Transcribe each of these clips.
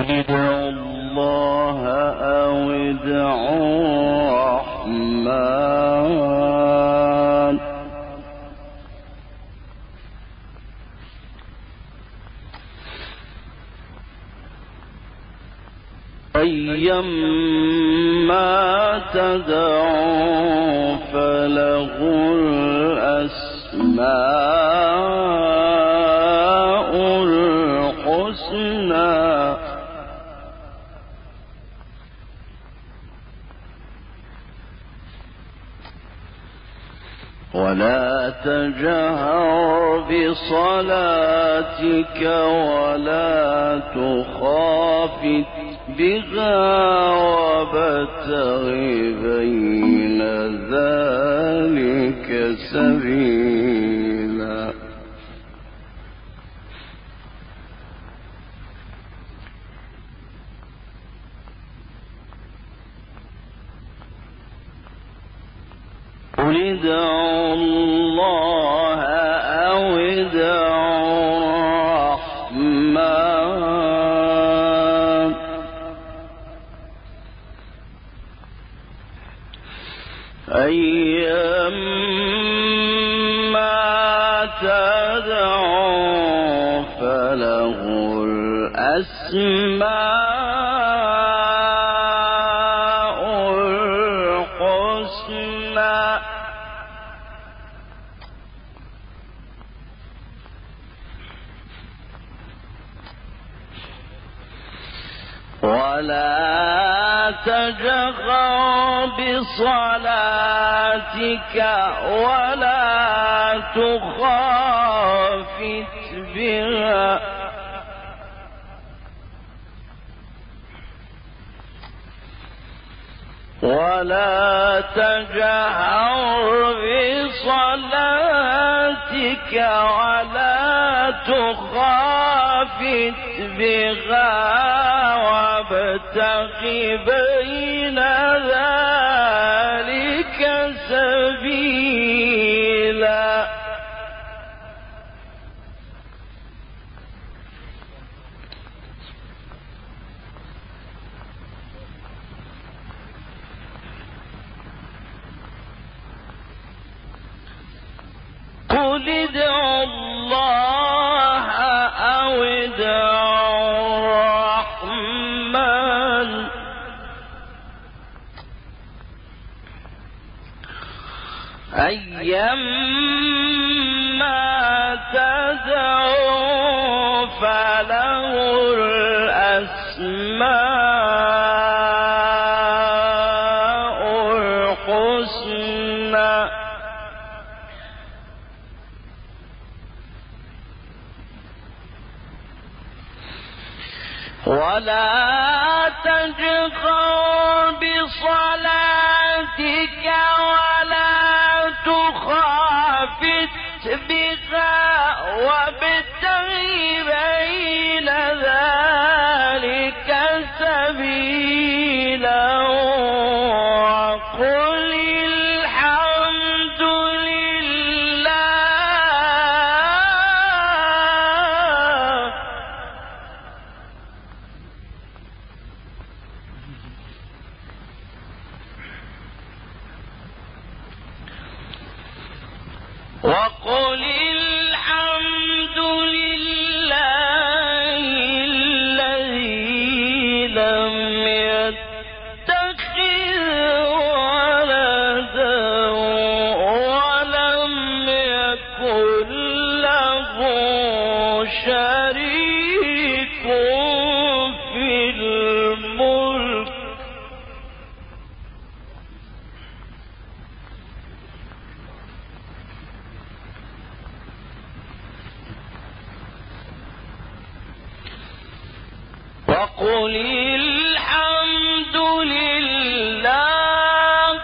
ادعوا الله أو ادعوا الرحمن أيما تدعوا فله الأسماء الحسنى ولا تجهر بصلاتك ولا تخافت بها وابتغ بين ذلك سبيلا قل ادعوا الله أو ادعوا الرحمن أيما تدعوا فله الأسماء ولا تجهر بصلاتك ولا تخافت بها ولا تجهر بصلاتك ولا تخافت بها وابتغ بين ذلك سبيلا قل ادعوا الله أو ادعوا الرحمن أيما تدعوا فله الأسماء الحسنى ولا تجهر بصلاتك ولا تخافت بها وابتغ بين ذلك سبيلا وقل الحمد لله وقل الحمد لله الذي لم يتخذ ولدا ولم يكن له شريك في الملك وقل الحمد لله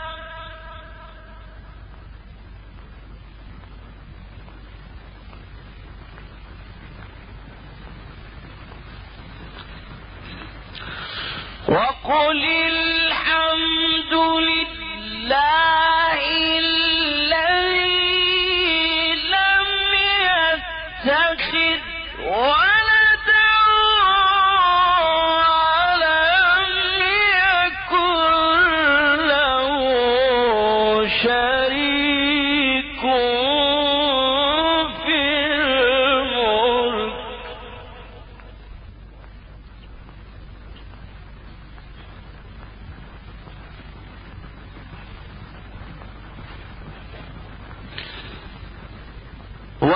وقل الحمد لله الذي لم يتخذ ولدا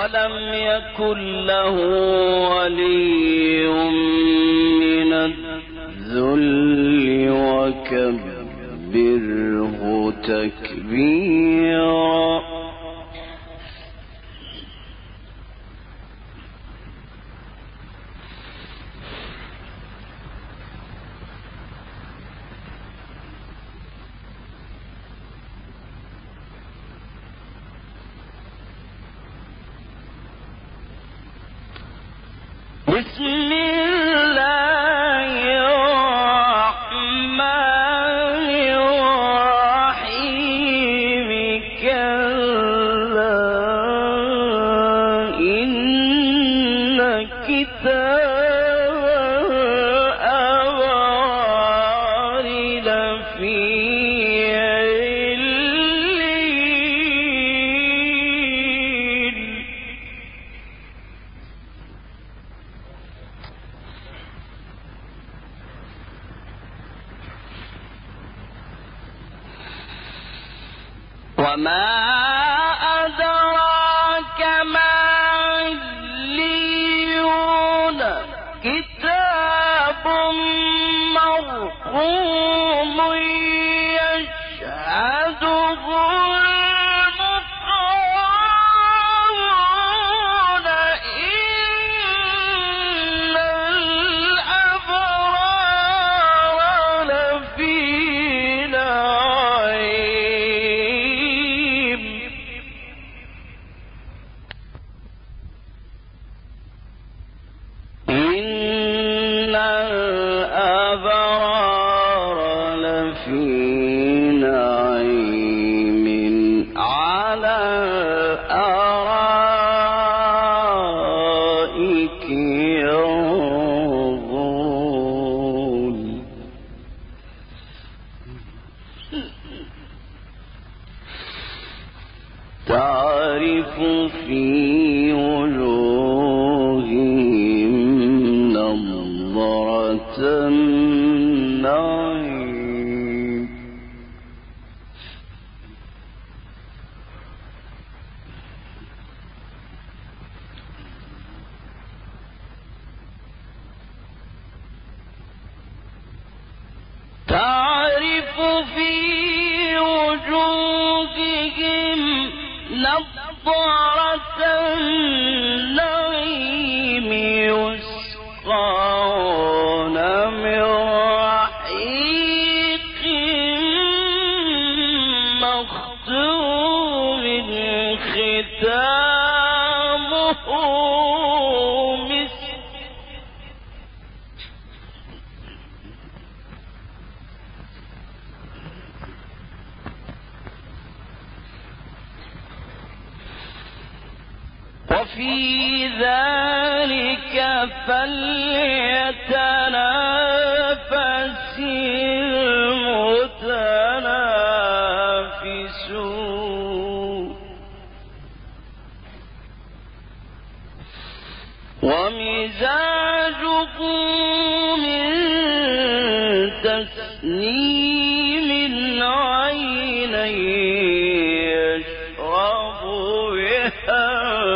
ولم يكن له ولي من الذل وكبره تكبيرا. بسم الله الرحمن الرحيم كلا إن كتاب الأبرار لفي وما أدراك ما عليون كتاب مرقوم يشهده المقربون إن الأبرار لفي تعرف في وجوههم نضرة النعيم تعرف في وجوههم نضرة النعيم يسقون من رحيق مختوم ختامه مسك وفي ذلك فليتنافس المتنافسون ومزاجه من تسنيم عينا يشرب بها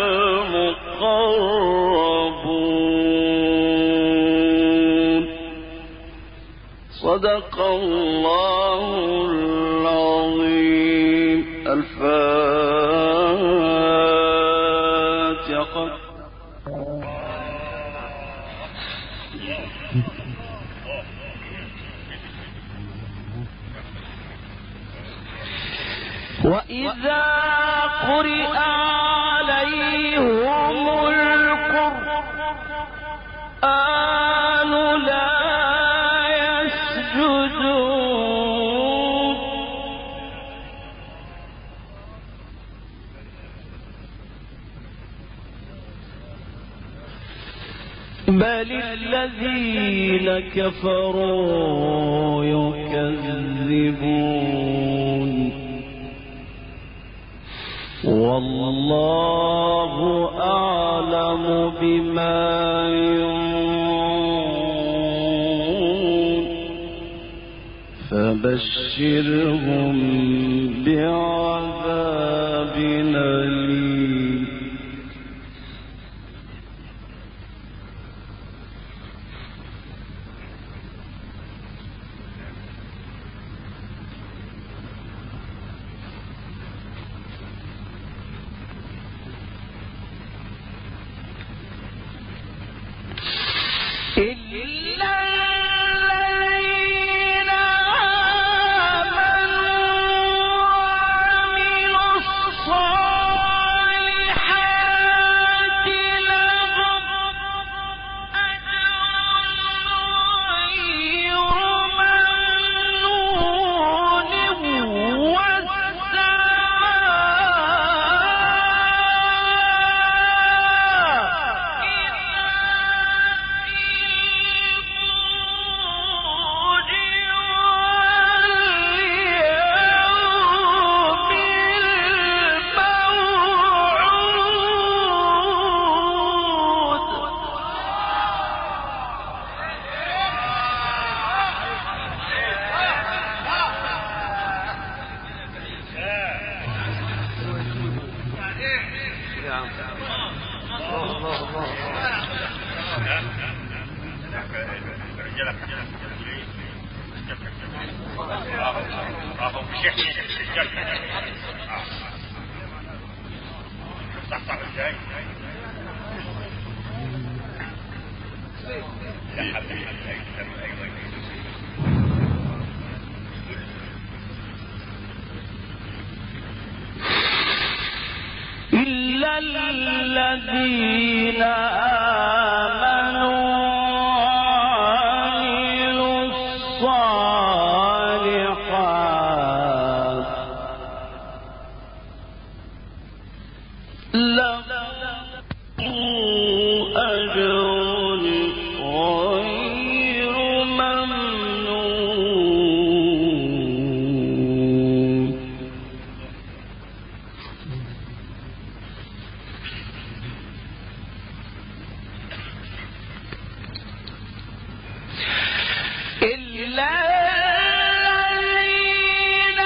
المقربون. صدق الله العظيم. الفاتحة. وإذا قرئ عليهم القرآن لا يسجدون بل الذين كفروا يكذبون والله أعلم بما يوعون فبشرهم بعذاب أليم إلا الذين آمنوا وعملوا الصالحات لهم أجر غير ممنون. إلا الذين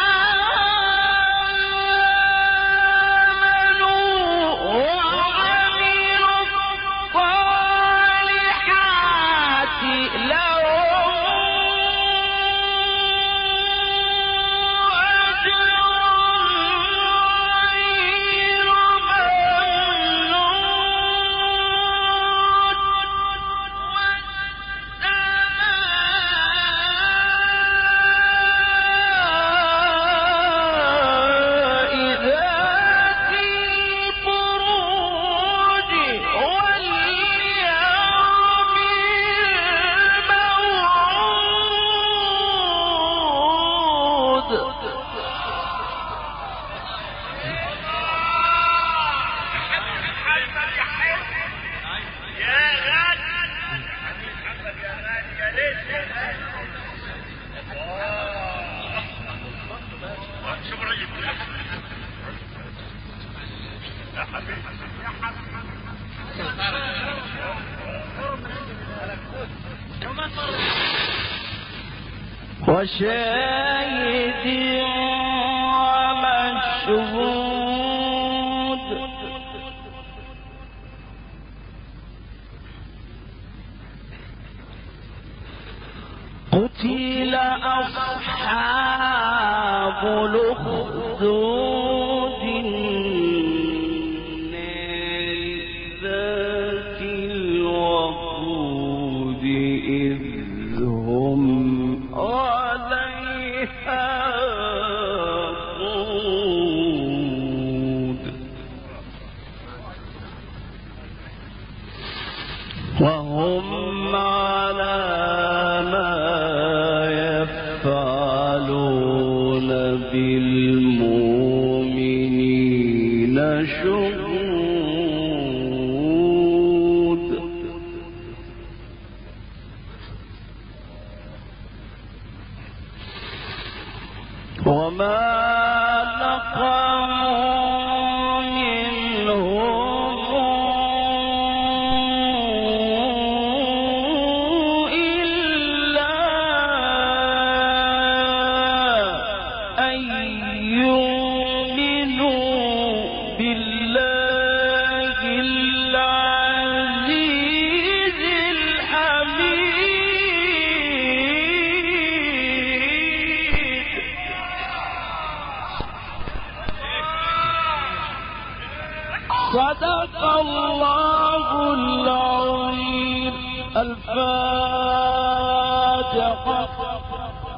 آمنوا وعملوا الصالحات لهم أجر غير وشاهد ومشهود. قتل أصحاب الأخدود النار ذات الوقود إذ هم عليها قعود وهم على ما يفعلون بالمؤمنين شهود. وما نقموا منهم إلا أن يؤمنوا بالله العزيز الحميد. صدق الله العظيم. الفاتحة.